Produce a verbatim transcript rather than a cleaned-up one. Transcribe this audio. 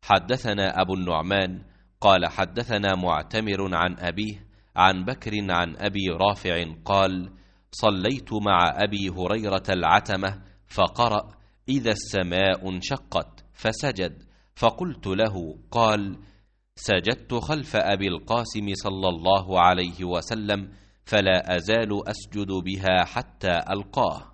حدثنا أبو النعمان قال حدثنا معتمر عن أبيه عن بكر عن أبي رافع قال صليت مع أبي هريرة العتمة فقرأ إذا السماء انشقت فسجد، فقلت له قال سجدت خلف أبي القاسم صلى الله عليه وسلم فلا أزال أسجد بها حتى ألقاه.